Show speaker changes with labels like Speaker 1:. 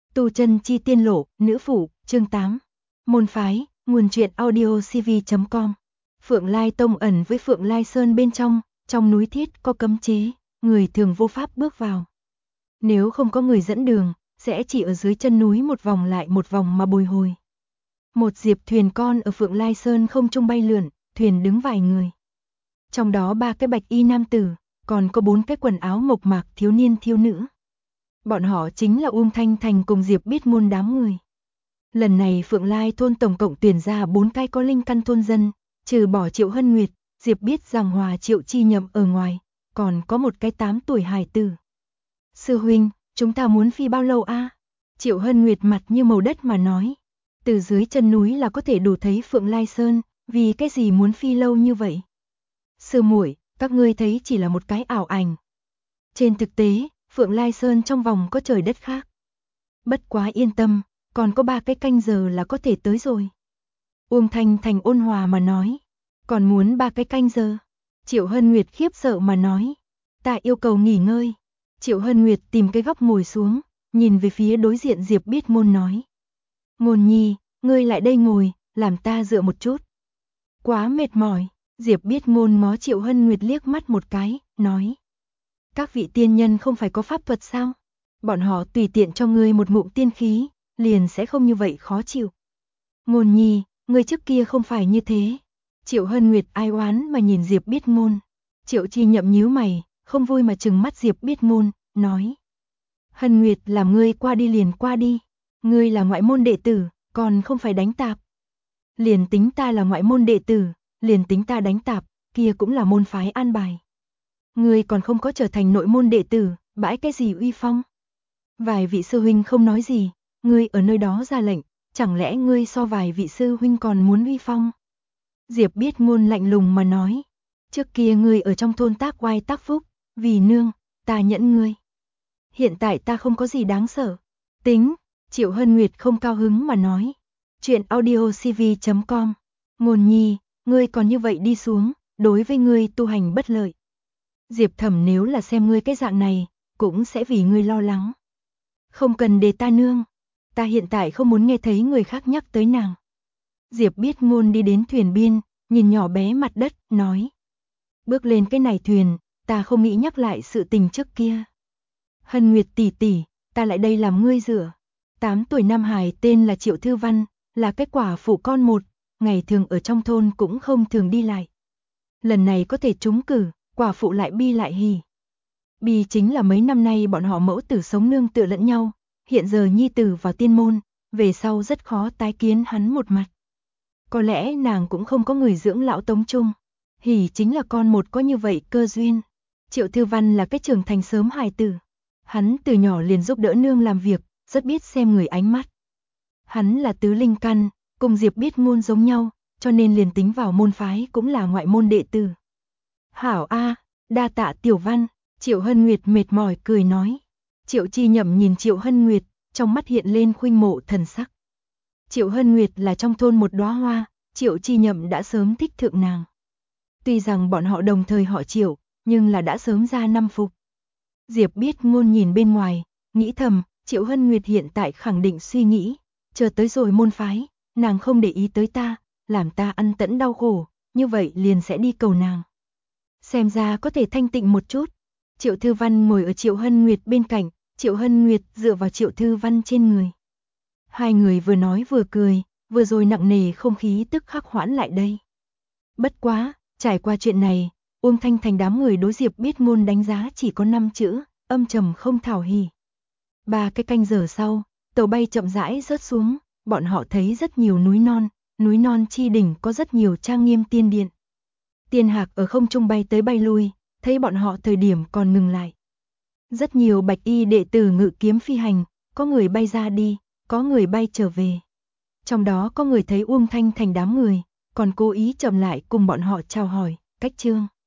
Speaker 1: Tu chân chi tiên lộ, nữ phụ, chương 8. Môn phái, nguồn truyện audio cv.com. Phượng Lai Tông ẩn với Phượng Lai Sơn bên trong núi thiết có cấm chế, người thường vô pháp bước vào. Nếu không có người dẫn đường, sẽ chỉ ở dưới chân núi một vòng lại một vòng mà bồi hồi. Một diệp thuyền con ở Phượng Lai Sơn không trung bay lượn, thuyền đứng vài người. Trong đó 3 cái bạch y nam tử, còn có 4 cái quần áo mộc mạc thiếu niên thiếu nữ. Bọn họ chính là Thanh Thành cùng Diệp Biết Môn đám người. Lần này Phượng Lai thôn tổng cộng tuyển ra 4 cái có linh căn thôn dân, trừ bỏ Triệu Hân Nguyệt, Diệp Biết Giang Hòa Triệu Chi Nhậm ở ngoài, còn có một cái 8 tuổi hài tử. Sư huynh, chúng ta muốn phi bao lâu a? Triệu Hân Nguyệt mặt như màu đất mà nói. Từ dưới chân núi là có thể đủ thấy Phượng Lai Sơn, vì cái gì muốn phi lâu như vậy? Sư muội, các ngươi thấy chỉ là một cái ảo ảnh. Trên thực tế, Phượng Lai Sơn trong vòng có trời đất khác. Bất quá yên tâm, còn có 3 cái canh giờ là có thể tới rồi. Thanh Thành ôn hòa mà nói. Còn muốn 3 cái canh giờ? Triệu Hân Nguyệt khiếp sợ mà nói. Ta yêu cầu nghỉ ngơi. Triệu Hân Nguyệt tìm cái góc ngồi xuống, nhìn về phía đối diện Diệp Biết Môn nói. Ngôn nhi, ngươi lại đây ngồi, làm ta dựa một chút. Quá mệt mỏi, Diệp Biết Môn ngó Triệu Hân Nguyệt liếc mắt một cái, nói. Các vị tiên nhân không phải có pháp thuật sao? Bọn họ tùy tiện cho ngươi một ngụm tiên khí, liền sẽ không như vậy khó chịu. Ngôn nhi, ngươi trước kia không phải như thế. Triệu Hân Nguyệt ai oán mà nhìn Diệp Biết Môn. Triệu Chi Nhậm nhíu mày, không vui mà trừng mắt Diệp Biết Môn, nói. Hân Nguyệt làm ngươi qua đi liền qua đi. Ngươi là ngoại môn đệ tử, còn không phải đánh tạp. Liền tính ta là ngoại môn đệ tử, liền tính ta đánh tạp, kia cũng là môn phái an bài. Ngươi còn không có trở thành nội môn đệ tử, bãi cái gì uy phong? Vài vị sư huynh không nói gì, ngươi ở nơi đó ra lệnh, chẳng lẽ ngươi so vài vị sư huynh còn muốn uy phong? Diệp Biết Môn lạnh lùng mà nói, trước kia ngươi ở trong thôn tác oai tác phúc, vì nương, ta nhẫn ngươi. Hiện tại ta không có gì đáng sợ. Tính, Triệu Hân Nguyệt không cao hứng mà nói. Chuyện audio cv.com. Ngôn nhi, ngươi còn như vậy đi xuống, đối với ngươi tu hành bất lợi. Diệp Thẩm nếu là xem ngươi cái dạng này, cũng sẽ vì ngươi lo lắng. Không cần để ta nương, ta hiện tại không muốn nghe thấy người khác nhắc tới nàng. Diệp Biết Môn đi đến thuyền biên, nhìn nhỏ bé mặt đất, nói. Bước lên cái này thuyền, ta không nghĩ nhắc lại sự tình trước kia. Hân Nguyệt tỷ tỷ, ta lại đây làm ngươi rửa. 8 tuổi nam hài tên là Triệu Thư Văn, là cái quả phụ con một, ngày thường ở trong thôn cũng không thường đi lại. Lần này có thể trúng cử, quả phụ lại bi lại hỉ. Bi chính là mấy năm nay bọn họ mẫu tử sống nương tựa lẫn nhau, hiện giờ nhi tử vào tiên môn, về sau rất khó tái kiến hắn một mặt. Có lẽ nàng cũng không có người dưỡng lão tống chung. Hỉ chính là con một có như vậy cơ duyên. Triệu Thư Văn là cái trưởng thành sớm hài tử. Hắn từ nhỏ liền giúp đỡ nương làm việc, rất biết xem người ánh mắt. Hắn là tứ linh căn, cùng Diệp Biết Môn giống nhau, cho nên liền tính vào môn phái cũng là ngoại môn đệ tử. Hảo a, đa tạ Tiểu Văn, Triệu Hân Nguyệt mệt mỏi cười nói. Triệu Chi Nhậm nhìn Triệu Hân Nguyệt, trong mắt hiện lên khuynh mộ thần sắc. Triệu Hân Nguyệt là trong thôn một đóa hoa, Triệu Chi Nhậm đã sớm thích thượng nàng. Tuy rằng bọn họ đồng thời họ Triệu, nhưng là đã sớm ra năm phục. Diệp Biết Môn nhìn bên ngoài, nghĩ thầm, Triệu Hân Nguyệt hiện tại khẳng định suy nghĩ, chờ tới rồi môn phái, nàng không để ý tới ta, làm ta ăn tẫn đau khổ, như vậy liền sẽ đi cầu nàng. Xem ra có thể thanh tịnh một chút. Triệu Thư Văn ngồi ở Triệu Hân Nguyệt bên cạnh, Triệu Hân Nguyệt dựa vào Triệu Thư Văn trên người. Hai người vừa nói vừa cười, vừa rồi nặng nề không khí tức khắc hoãn lại đây. Bất quá, trải qua chuyện này, Thanh Thành đám người đối Diệp Biết Môn đánh giá chỉ có 5 chữ, âm trầm không thảo hỉ. 3 cái canh giờ sau, tàu bay chậm rãi rớt xuống, bọn họ thấy rất nhiều núi non chi đỉnh có rất nhiều trang nghiêm tiên điện. Tiên hạc ở không trung bay tới bay lui, thấy bọn họ thời điểm còn ngừng lại. Rất nhiều bạch y đệ tử ngự kiếm phi hành, có người bay ra đi, có người bay trở về. Trong đó có người thấy Thanh Thành đám người, còn cố ý chậm lại cùng bọn họ chào hỏi, cách chương.